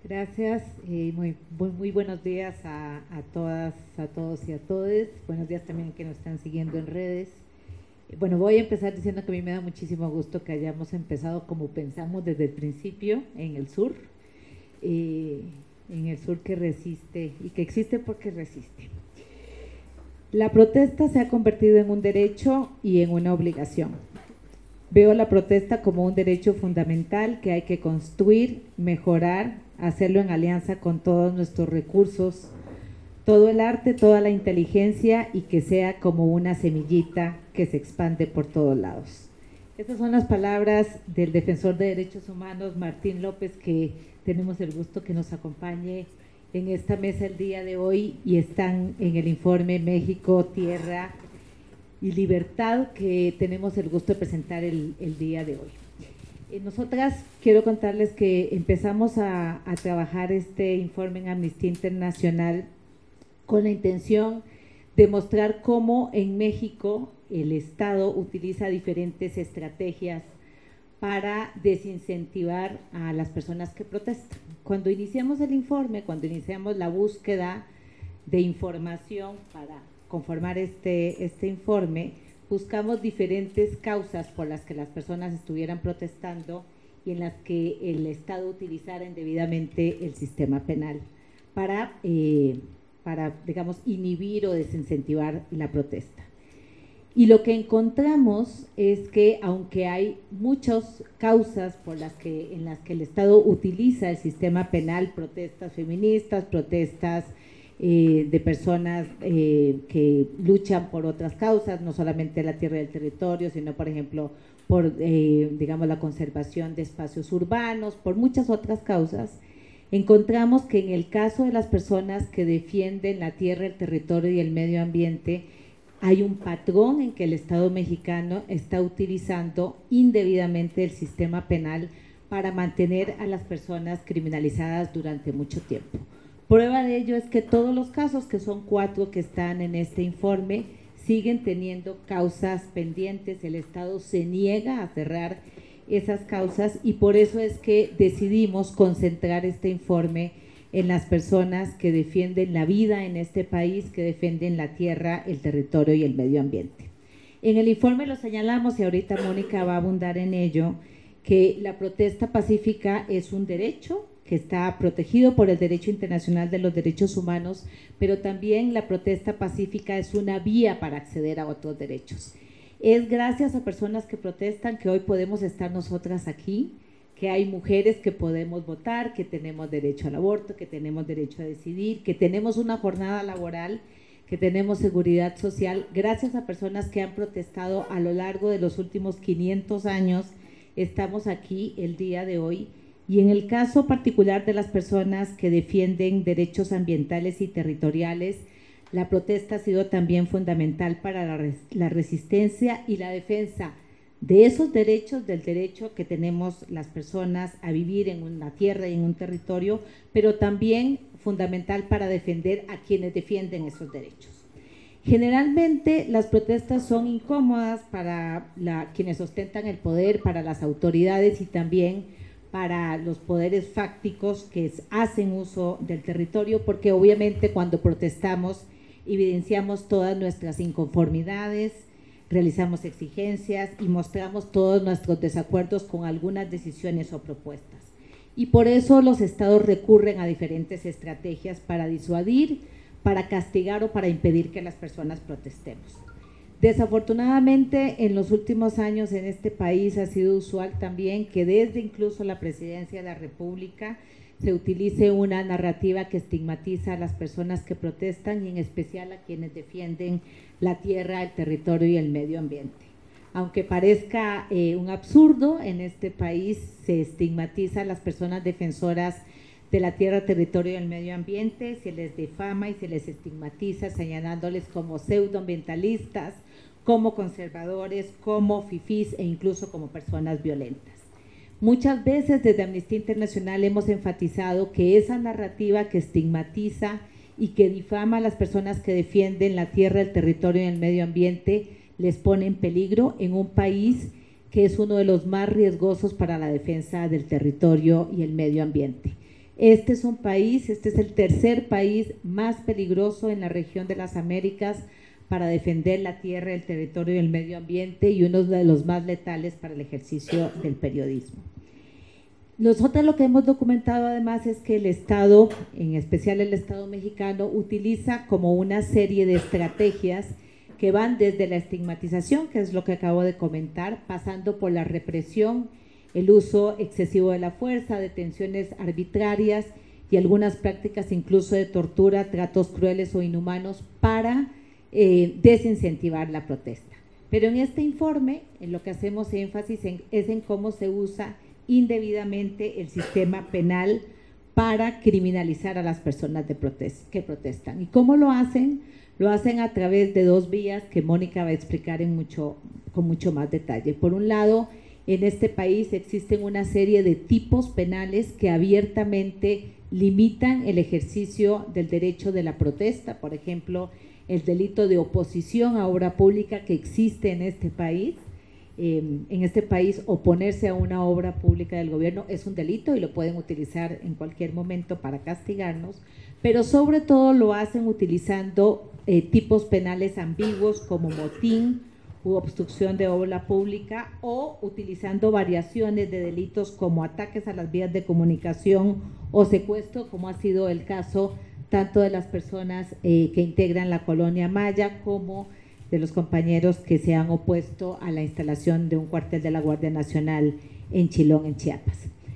Gracias, muy buenos días a todas, a todos y a todes. Buenos días también a quienes nos están siguiendo en redes. Bueno, voy a empezar diciendo que a mí me da muchísimo gusto que hayamos empezado como pensamos desde el principio, en el sur que resiste y que existe porque resiste. La protesta se ha convertido en un derecho y en una obligación. Veo la protesta como un derecho fundamental que hay que construir, mejorar, hacerlo en alianza con todos nuestros recursos, todo el arte, toda la inteligencia y que sea como una semillita que se expande por todos lados. Estas son las palabras del defensor de derechos humanos Martín López, que tenemos el gusto que nos acompañe en esta mesa el día de hoy y están en el informe México, Tierra y Libertad que tenemos el gusto de presentar el día de hoy. Nosotras quiero contarles que empezamos a trabajar este informe en Amnistía Internacional con la intención de mostrar cómo en México el Estado utiliza diferentes estrategias para desincentivar a las personas que protestan. Cuando iniciamos el informe, cuando iniciamos la búsqueda de información para conformar este informe, buscamos diferentes causas por las que las personas estuvieran protestando y en las que el Estado utilizara indebidamente el sistema penal para digamos, inhibir o desincentivar la protesta. Y lo que encontramos es que aunque hay muchas causas en las que el Estado utiliza el sistema penal, protestas feministas, protestas de personas que luchan por otras causas, no solamente la tierra y el territorio, sino por ejemplo por digamos la conservación de espacios urbanos, por muchas otras causas, encontramos que en el caso de las personas que defienden la tierra, el territorio y el medio ambiente, hay un patrón en que el Estado mexicano está utilizando indebidamente el sistema penal para mantener a las personas criminalizadas durante mucho tiempo. Prueba de ello es que todos los casos, que son 4 que están en este informe, siguen teniendo causas pendientes. El Estado se niega a cerrar esas causas y por eso es que decidimos concentrar este informe en las personas que defienden la vida en este país, que defienden la tierra, el territorio y el medio ambiente. En el informe lo señalamos, y ahorita Mónica va a abundar en ello, que la protesta pacífica es un derecho que está protegido por el Derecho Internacional de los Derechos Humanos, pero también la protesta pacífica es una vía para acceder a otros derechos. Es gracias a personas que protestan que hoy podemos estar nosotras aquí, que hay mujeres que podemos votar, que tenemos derecho al aborto, que tenemos derecho a decidir, que tenemos una jornada laboral, que tenemos seguridad social, gracias a personas que han protestado a lo largo de los últimos 500 años, estamos aquí el día de hoy. Y en el caso particular de las personas que defienden derechos ambientales y territoriales, la protesta ha sido también fundamental para la resistencia y la defensa de esos derechos, del derecho que tenemos las personas a vivir en una tierra y en un territorio, pero también fundamental para defender a quienes defienden esos derechos. Generalmente las protestas son incómodas para quienes ostentan el poder, para las autoridades y también para los poderes fácticos que hacen uso del territorio, porque obviamente cuando protestamos evidenciamos todas nuestras inconformidades, realizamos exigencias y mostramos todos nuestros desacuerdos con algunas decisiones o propuestas. Y por eso los estados recurren a diferentes estrategias para disuadir, para castigar o para impedir que las personas protestemos. Desafortunadamente, en los últimos años en este país ha sido usual también que desde incluso la Presidencia de la República se utilice una narrativa que estigmatiza a las personas que protestan y en especial a quienes defienden la tierra, el territorio y el medio ambiente. Aunque parezca un absurdo, en este país se estigmatiza a las personas defensoras de la tierra, territorio y el medio ambiente, se les difama y se les estigmatiza señalándoles como pseudoambientalistas, como conservadores, como fifís e incluso como personas violentas. Muchas veces desde Amnistía Internacional hemos enfatizado que esa narrativa que estigmatiza y que difama a las personas que defienden la tierra, el territorio y el medio ambiente les pone en peligro en un país que es uno de los más riesgosos para la defensa del territorio y el medio ambiente. Este es un país, este es el tercer país más peligroso en la región de las Américas para defender la tierra, el territorio y el medio ambiente, y uno de los más letales para el ejercicio del periodismo. Nosotros lo que hemos documentado además es que el Estado, en especial el Estado mexicano, utiliza como una serie de estrategias que van desde la estigmatización, que es lo que acabo de comentar, pasando por la represión, el uso excesivo de la fuerza, detenciones arbitrarias y algunas prácticas incluso de tortura, tratos crueles o inhumanos para desincentivar la protesta. Pero en este informe, en lo que hacemos énfasis es en cómo se usa indebidamente el sistema penal para criminalizar a las personas que protestan. ¿Y cómo lo hacen? Lo hacen a través de dos vías que Mónica va a explicar con mucho más detalle. Por un lado, en este país existen una serie de tipos penales que abiertamente limitan el ejercicio del derecho de la protesta. Por ejemplo, el delito de oposición a obra pública que existe en este país. En este país, oponerse a una obra pública del gobierno es un delito y lo pueden utilizar en cualquier momento para castigarnos, pero sobre todo lo hacen utilizando tipos penales ambiguos como motín u obstrucción de obra pública, o utilizando variaciones de delitos como ataques a las vías de comunicación o secuestro, como ha sido el caso tanto de las personas que integran la colonia Maya como de los compañeros que se han opuesto a la instalación de un cuartel de la Guardia Nacional en Chilón, en Chiapas.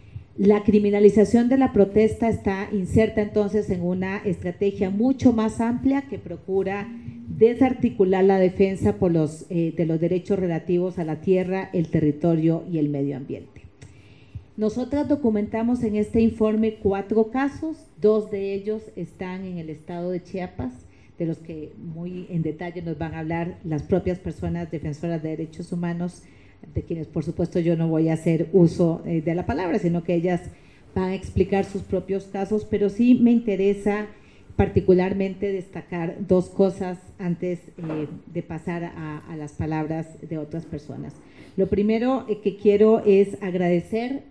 La criminalización de la protesta está inserta entonces en una estrategia mucho más amplia que procura desarticular la defensa de los derechos relativos a la tierra, el territorio y el medio ambiente. Nosotras documentamos en este informe 4 casos, 2 de ellos están en el estado de Chiapas, de los que muy en detalle nos van a hablar las propias personas defensoras de derechos humanos, de quienes por supuesto yo no voy a hacer uso de la palabra, sino que ellas van a explicar sus propios casos, pero sí me interesa particularmente destacar 2 cosas antes de pasar a las palabras de otras personas. Lo primero que quiero es agradecer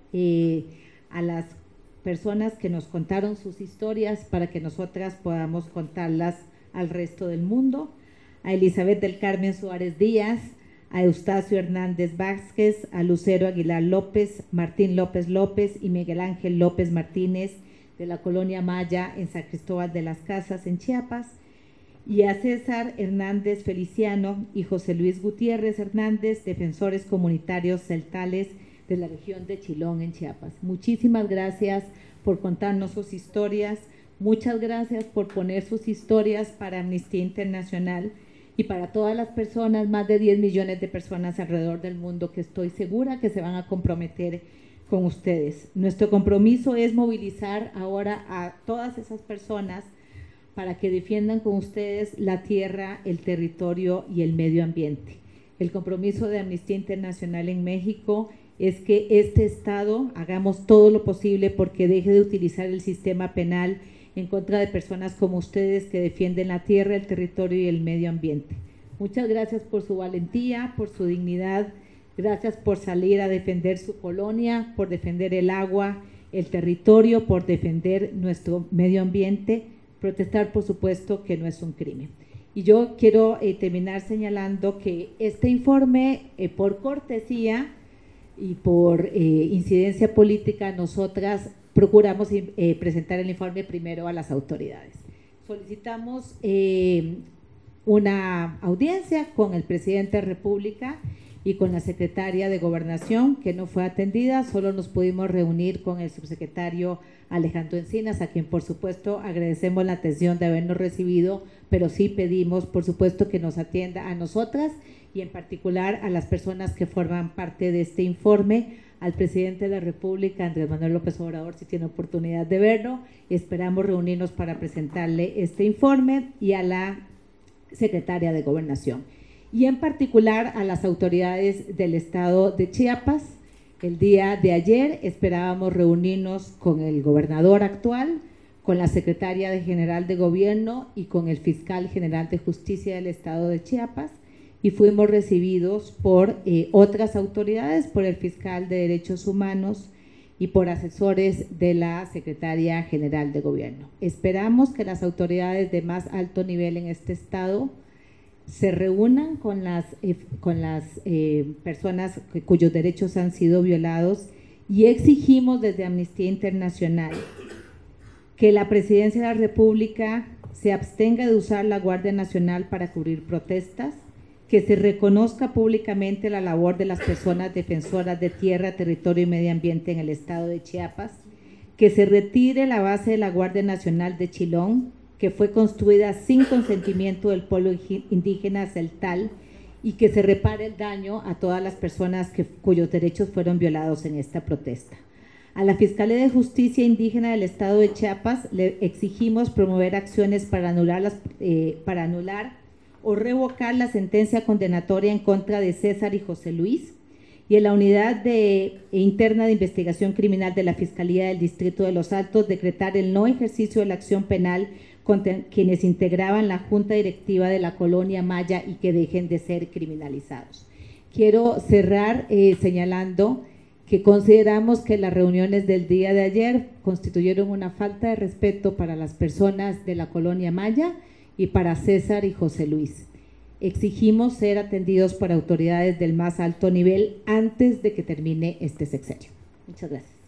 a las personas que nos contaron sus historias para que nosotras podamos contarlas al resto del mundo, a Elizabeth del Carmen Suárez Díaz, a Eustacio Hernández Vázquez, a Lucero Aguilar López, Martín López López y Miguel Ángel López Martínez de la colonia Maya en San Cristóbal de las Casas en Chiapas, y a César Hernández Feliciano y José Luis Gutiérrez Hernández, defensores comunitarios celtales de la región de Chilón en Chiapas. Muchísimas gracias por contarnos sus historias. Muchas gracias por poner sus historias para Amnistía Internacional y para todas las personas, más de 10 millones de personas alrededor del mundo que estoy segura que se van a comprometer con ustedes. Nuestro compromiso es movilizar ahora a todas esas personas para que defiendan con ustedes la tierra, el territorio y el medio ambiente. El compromiso de Amnistía Internacional en México es que este Estado hagamos todo lo posible porque deje de utilizar el sistema penal en contra de personas como ustedes que defienden la tierra, el territorio y el medio ambiente. Muchas gracias por su valentía, por su dignidad, gracias por salir a defender su colonia, por defender el agua, el territorio, por defender nuestro medio ambiente. Protestar, por supuesto, que no es un crimen. Y yo quiero terminar señalando que este informe, por cortesía y por incidencia política, nosotras procuramos presentar el informe primero a las autoridades. Solicitamos una audiencia con el presidente de la República y con la secretaria de Gobernación, que no fue atendida. Solo nos pudimos reunir con el subsecretario Alejandro Encinas, a quien por supuesto agradecemos la atención de habernos recibido, pero sí pedimos por supuesto que nos atienda a nosotras y en particular a las personas que forman parte de este informe, al presidente de la República, Andrés Manuel López Obrador, si tiene oportunidad de verlo. Esperamos reunirnos para presentarle este informe, y a la secretaria de Gobernación. Y en particular a las autoridades del estado de Chiapas. El día de ayer esperábamos reunirnos con el gobernador actual, con la secretaria general de Gobierno y con el fiscal general de Justicia del estado de Chiapas, y fuimos recibidos por otras autoridades, por el fiscal de Derechos Humanos y por asesores de la Secretaría General de Gobierno. Esperamos que las autoridades de más alto nivel en este Estado se reúnan con las personas cuyos derechos han sido violados y exigimos desde Amnistía Internacional que la Presidencia de la República se abstenga de usar la Guardia Nacional para cubrir protestas, que se reconozca públicamente la labor de las personas defensoras de tierra, territorio y medio ambiente en el estado de Chiapas, que se retire la base de la Guardia Nacional de Chilón, que fue construida sin consentimiento del pueblo indígena celtal, y que se repare el daño a todas las personas cuyos derechos fueron violados en esta protesta. A la Fiscalía de Justicia Indígena del Estado de Chiapas le exigimos promover acciones para anular o revocar la sentencia condenatoria en contra de César y José Luis, y en la Unidad Interna de Investigación Criminal de la Fiscalía del Distrito de Los Altos decretar el no ejercicio de la acción penal contra quienes integraban la Junta Directiva de la Colonia Maya y que dejen de ser criminalizados. Quiero cerrar señalando que consideramos que las reuniones del día de ayer constituyeron una falta de respeto para las personas de la Colonia Maya y para César y José Luis. Exigimos ser atendidos por autoridades del más alto nivel antes de que termine este sexenio. Muchas gracias.